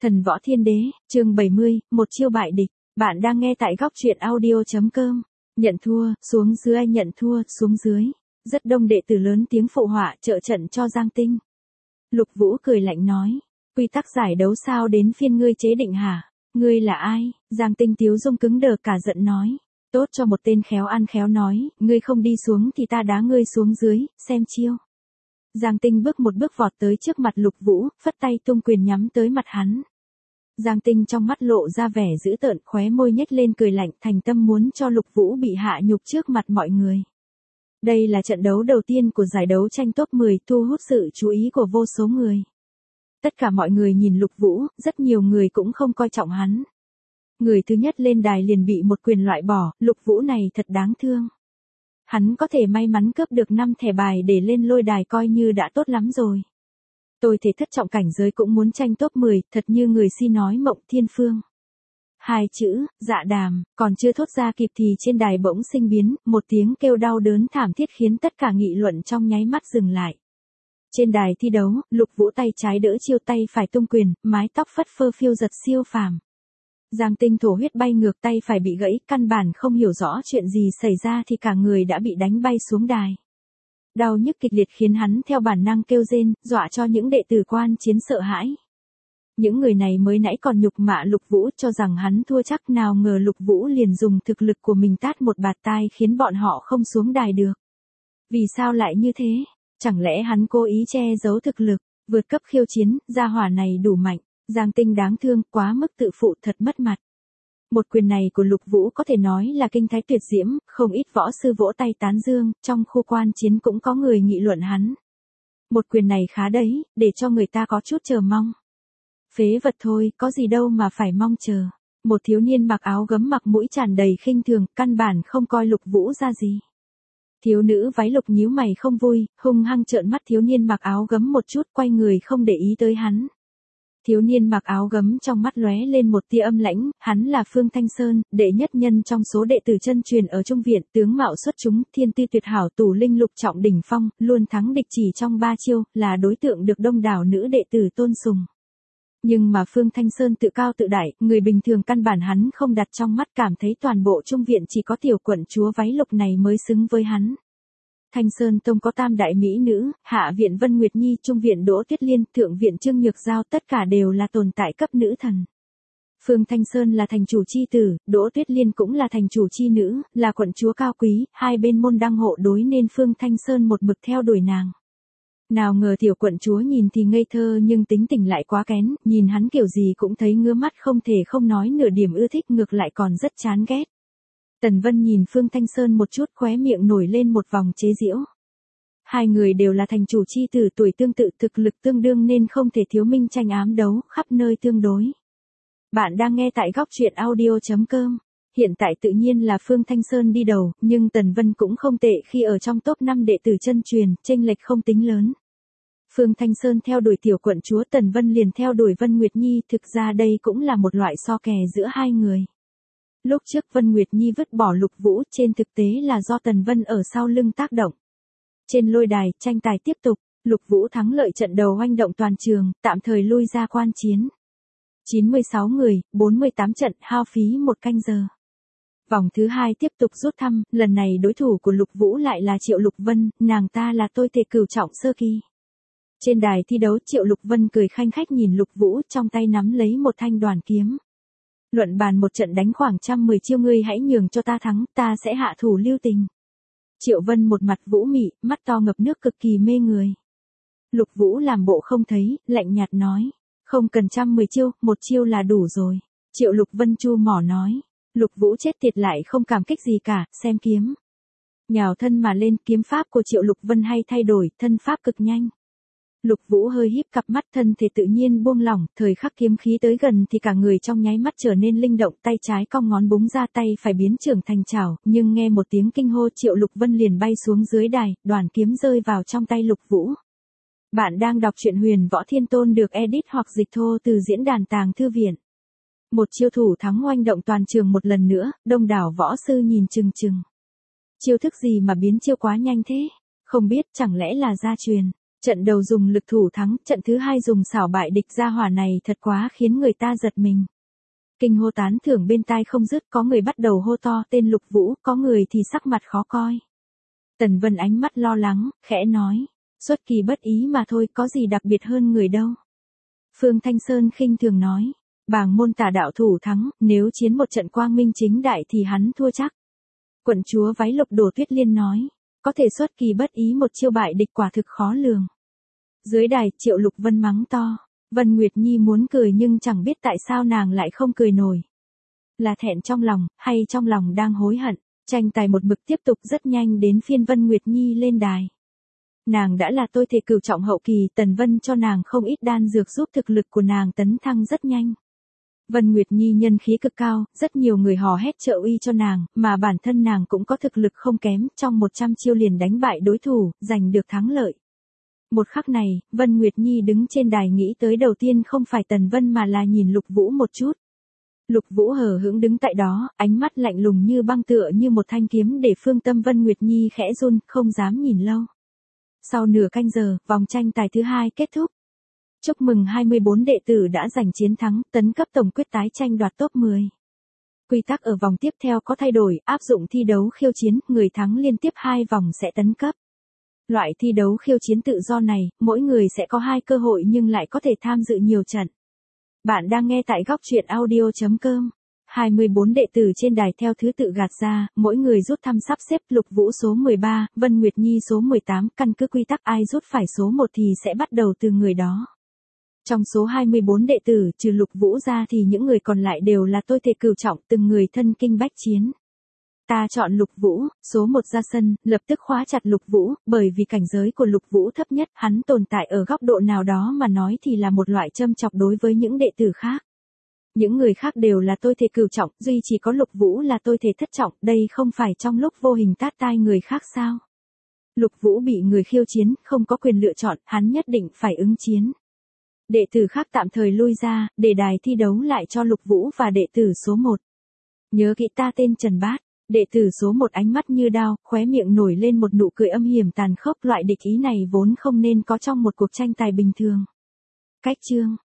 Thần Võ Thiên Đế, chương 70, một chiêu bại địch. Bạn đang nghe tại góc truyện audio.com. Nhận thua, xuống dưới, ai nhận thua, xuống dưới. Rất đông đệ tử lớn tiếng phụ họa trợ trận cho Giang Tinh. Lục Vũ cười lạnh nói, quy tắc giải đấu sao đến phiên ngươi chế định hả? Ngươi là ai? Giang Tinh tiếu dung cứng đờ cả giận nói. Tốt cho một tên khéo ăn khéo nói, ngươi không đi xuống thì ta đá ngươi xuống dưới, xem chiêu. Giang Tinh bước một bước vọt tới trước mặt Lục Vũ, phất tay tung quyền nhắm tới mặt hắn. Giang Tinh trong mắt lộ ra vẻ dữ tợn, khóe môi nhếch lên cười lạnh, thành tâm muốn cho Lục Vũ bị hạ nhục trước mặt mọi người. Đây là trận đấu đầu tiên của giải đấu tranh top 10, thu hút sự chú ý của vô số người. Tất cả mọi người nhìn Lục Vũ, rất nhiều người cũng không coi trọng hắn. Người thứ nhất lên đài liền bị một quyền loại bỏ, Lục Vũ này thật đáng thương. Hắn có thể may mắn cướp được 5 thẻ bài để lên lôi đài coi như đã tốt lắm rồi. Tôi thể thất trọng cảnh giới cũng muốn tranh top 10, thật như người si nói mộng thiên phương. Hai chữ, dạ đàm, còn chưa thốt ra kịp thì trên đài bỗng sinh biến, một tiếng kêu đau đớn thảm thiết khiến tất cả nghị luận trong nháy mắt dừng lại. Trên đài thi đấu, Lục Vũ tay trái đỡ chiêu, tay phải tung quyền, mái tóc phất phơ phiêu giật siêu phàm. Giang Tinh thổ huyết bay ngược, tay phải bị gãy, căn bản không hiểu rõ chuyện gì xảy ra thì cả người đã bị đánh bay xuống đài. Đau nhức kịch liệt khiến hắn theo bản năng kêu rên, dọa cho những đệ tử quan chiến sợ hãi. Những người này mới nãy còn nhục mạ Lục Vũ cho rằng hắn thua chắc, nào ngờ Lục Vũ liền dùng thực lực của mình tát một bạt tai khiến bọn họ không xuống đài được. Vì sao lại như thế? Chẳng lẽ hắn cố ý che giấu thực lực, vượt cấp khiêu chiến, gia hỏa này đủ mạnh. Giang Tinh đáng thương, quá mức tự phụ, thật mất mặt. Một quyền này của Lục Vũ có thể nói là kinh thái tuyệt diễm, không ít võ sư vỗ tay tán dương, trong khu quan chiến cũng có người nghị luận hắn. Một quyền này khá đấy, để cho người ta có chút chờ mong. Phế vật thôi, có gì đâu mà phải mong chờ. Một thiếu niên mặc áo gấm mặt mũi tràn đầy khinh thường, căn bản không coi Lục Vũ ra gì. Thiếu nữ váy lục nhíu mày không vui, hung hăng trợn mắt thiếu niên mặc áo gấm một chút, quay người không để ý tới hắn. Thiếu niên mặc áo gấm trong mắt lóe lên một tia âm lãnh, hắn là Phương Thanh Sơn, đệ nhất nhân trong số đệ tử chân truyền ở Trung Viện, tướng mạo xuất chúng, thiên tư tuyệt hảo, tù linh lục trọng đỉnh phong, luôn thắng địch chỉ trong 3 chiêu, là đối tượng được đông đảo nữ đệ tử tôn sùng. Nhưng mà Phương Thanh Sơn tự cao tự đại, người bình thường căn bản hắn không đặt trong mắt, cảm thấy toàn bộ Trung Viện chỉ có tiểu quận chúa váy lục này mới xứng với hắn. Thanh Sơn Tông có tam đại mỹ nữ, hạ viện Vân Nguyệt Nhi, trung viện Đỗ Tuyết Liên, thượng viện Trương Nhược Giao, tất cả đều là tồn tại cấp nữ thần. Phương Thanh Sơn là thành chủ chi tử, Đỗ Tuyết Liên cũng là thành chủ chi nữ, là quận chúa cao quý, hai bên môn đăng hộ đối nên Phương Thanh Sơn một mực theo đuổi nàng. Nào ngờ tiểu quận chúa nhìn thì ngây thơ nhưng tính tình lại quá kén, nhìn hắn kiểu gì cũng thấy ngứa mắt, không thể không nói nửa điểm ưa thích, ngược lại còn rất chán ghét. Tần Vân nhìn Phương Thanh Sơn một chút, khóe miệng nổi lên một vòng chế giễu. Hai người đều là thành chủ chi tử, tuổi tương tự, thực lực tương đương nên không thể thiếu minh tranh ám đấu, khắp nơi tương đối. Bạn đang nghe tại góc truyện audio.com. Hiện tại tự nhiên là Phương Thanh Sơn đi đầu, nhưng Tần Vân cũng không tệ khi ở trong top 5 đệ tử chân truyền, chênh lệch không tính lớn. Phương Thanh Sơn theo đuổi tiểu quận chúa, Tần Vân liền theo đuổi Vân Nguyệt Nhi, thực ra đây cũng là một loại so kè giữa hai người. Lúc trước Vân Nguyệt Nhi vứt bỏ Lục Vũ, trên thực tế là do Tần Vân ở sau lưng tác động. Trên lôi đài, tranh tài tiếp tục, Lục Vũ thắng lợi trận đầu oanh động toàn trường, tạm thời lui ra quan chiến. 96 người, 48 trận, hao phí 1 canh giờ. Vòng thứ 2 tiếp tục rút thăm, lần này đối thủ của Lục Vũ lại là Triệu Lục Vân, nàng ta là tôi tề cửu trọng sơ kỳ. Trên đài thi đấu, Triệu Lục Vân cười khanh khách nhìn Lục Vũ, trong tay nắm lấy một thanh đoàn kiếm. Luận bàn một trận đánh khoảng 110 chiêu, ngươi hãy nhường cho ta thắng, ta sẽ hạ thủ lưu tình. Triệu Vân một mặt vũ mị, mắt to ngập nước cực kỳ mê người. Lục Vũ làm bộ không thấy, lạnh nhạt nói, không cần 110 chiêu, một chiêu là đủ rồi. Triệu Lục Vân chu mỏ nói, Lục Vũ chết tiệt lại không cảm kích gì cả, xem kiếm. Nhào thân mà lên, kiếm pháp của Triệu Lục Vân hay thay đổi, thân pháp cực nhanh. Lục Vũ hơi híp cặp mắt, thân thể tự nhiên buông lỏng, thời khắc kiếm khí tới gần thì cả người trong nháy mắt trở nên linh động, tay trái cong ngón búng ra, tay phải biến trưởng thành chảo, nhưng nghe một tiếng kinh hô, Triệu Lục Vân liền bay xuống dưới đài, đoàn kiếm rơi vào trong tay Lục Vũ. Bạn đang đọc truyện Huyền Võ Thiên Tôn được edit hoặc dịch thô từ diễn đàn Tàng Thư Viện. Một chiêu thủ thắng oanh động toàn trường một lần nữa, đông đảo võ sư nhìn chừng chừng. Chiêu thức gì mà biến chiêu quá nhanh thế? Không biết, chẳng lẽ là gia truyền? Trận đầu dùng lực thủ thắng, trận thứ hai dùng xảo bại địch, gia hỏa này thật quá khiến người ta giật mình. Kinh hô tán thưởng bên tai không dứt, có người bắt đầu hô to tên Lục Vũ, có người thì sắc mặt khó coi. Tần Vân ánh mắt lo lắng, khẽ nói, xuất kỳ bất ý mà thôi, có gì đặc biệt hơn người đâu. Phương Thanh Sơn khinh thường nói, bảng môn tả đạo thủ thắng, nếu chiến một trận quang minh chính đại thì hắn thua chắc. Quận chúa váy lục Đồ Tuyết Liên nói, có thể xuất kỳ bất ý một chiêu bại địch quả thực khó lường. Dưới đài Triệu Lục Vân mắng to, Vân Nguyệt Nhi muốn cười nhưng chẳng biết tại sao nàng lại không cười nổi. Là thẹn trong lòng, hay trong lòng đang hối hận, tranh tài một mực tiếp tục rất nhanh đến phiên Vân Nguyệt Nhi lên đài. Nàng đã là tôi thể cửu trọng hậu kỳ, Tần Vân cho nàng không ít đan dược giúp thực lực của nàng tấn thăng rất nhanh. Vân Nguyệt Nhi nhân khí cực cao, rất nhiều người hò hét trợ uy cho nàng, mà bản thân nàng cũng có thực lực không kém, trong 100 chiêu liền đánh bại đối thủ, giành được thắng lợi. Một khắc này, Vân Nguyệt Nhi đứng trên đài nghĩ tới đầu tiên không phải Tần Vân mà là nhìn Lục Vũ một chút. Lục Vũ hờ hững đứng tại đó, ánh mắt lạnh lùng như băng tựa như một thanh kiếm để phương tâm Vân Nguyệt Nhi khẽ run, không dám nhìn lâu. Sau nửa canh giờ, vòng tranh tài thứ hai kết thúc. Chúc mừng 24 đệ tử đã giành chiến thắng, tấn cấp tổng quyết tái tranh đoạt top 10. Quy tắc ở vòng tiếp theo có thay đổi, áp dụng thi đấu khiêu chiến, người thắng liên tiếp 2 vòng sẽ tấn cấp. Loại thi đấu khiêu chiến tự do này, mỗi người sẽ có 2 cơ hội nhưng lại có thể tham dự nhiều trận. Bạn đang nghe tại góc truyện audio.com. 24 đệ tử trên đài theo thứ tự gạt ra, mỗi người rút thăm sắp xếp, Lục Vũ số 13, Vân Nguyệt Nhi số 18, căn cứ quy tắc ai rút phải số 1 thì sẽ bắt đầu từ người đó. Trong số 24 đệ tử, trừ Lục Vũ ra thì những người còn lại đều là tôi thể cửu trọng, từng người thân kinh bách chiến. Ta chọn Lục Vũ, số 1 ra sân, lập tức khóa chặt Lục Vũ, bởi vì cảnh giới của Lục Vũ thấp nhất, hắn tồn tại ở góc độ nào đó mà nói thì là một loại châm chọc đối với những đệ tử khác. Những người khác đều là tôi thể cửu trọng, duy chỉ có Lục Vũ là tôi thể thất trọng, đây không phải trong lúc vô hình tát tai người khác sao? Lục Vũ bị người khiêu chiến, không có quyền lựa chọn, hắn nhất định phải ứng chiến. Đệ tử khác tạm thời lui ra, để đài thi đấu lại cho Lục Vũ và đệ tử số 1. Nhớ kỹ ta tên Trần Bát. Đệ tử số 1 ánh mắt như đao, khóe miệng nổi lên một nụ cười âm hiểm tàn khốc, loại địch ý này vốn không nên có trong một cuộc tranh tài bình thường. Cách chương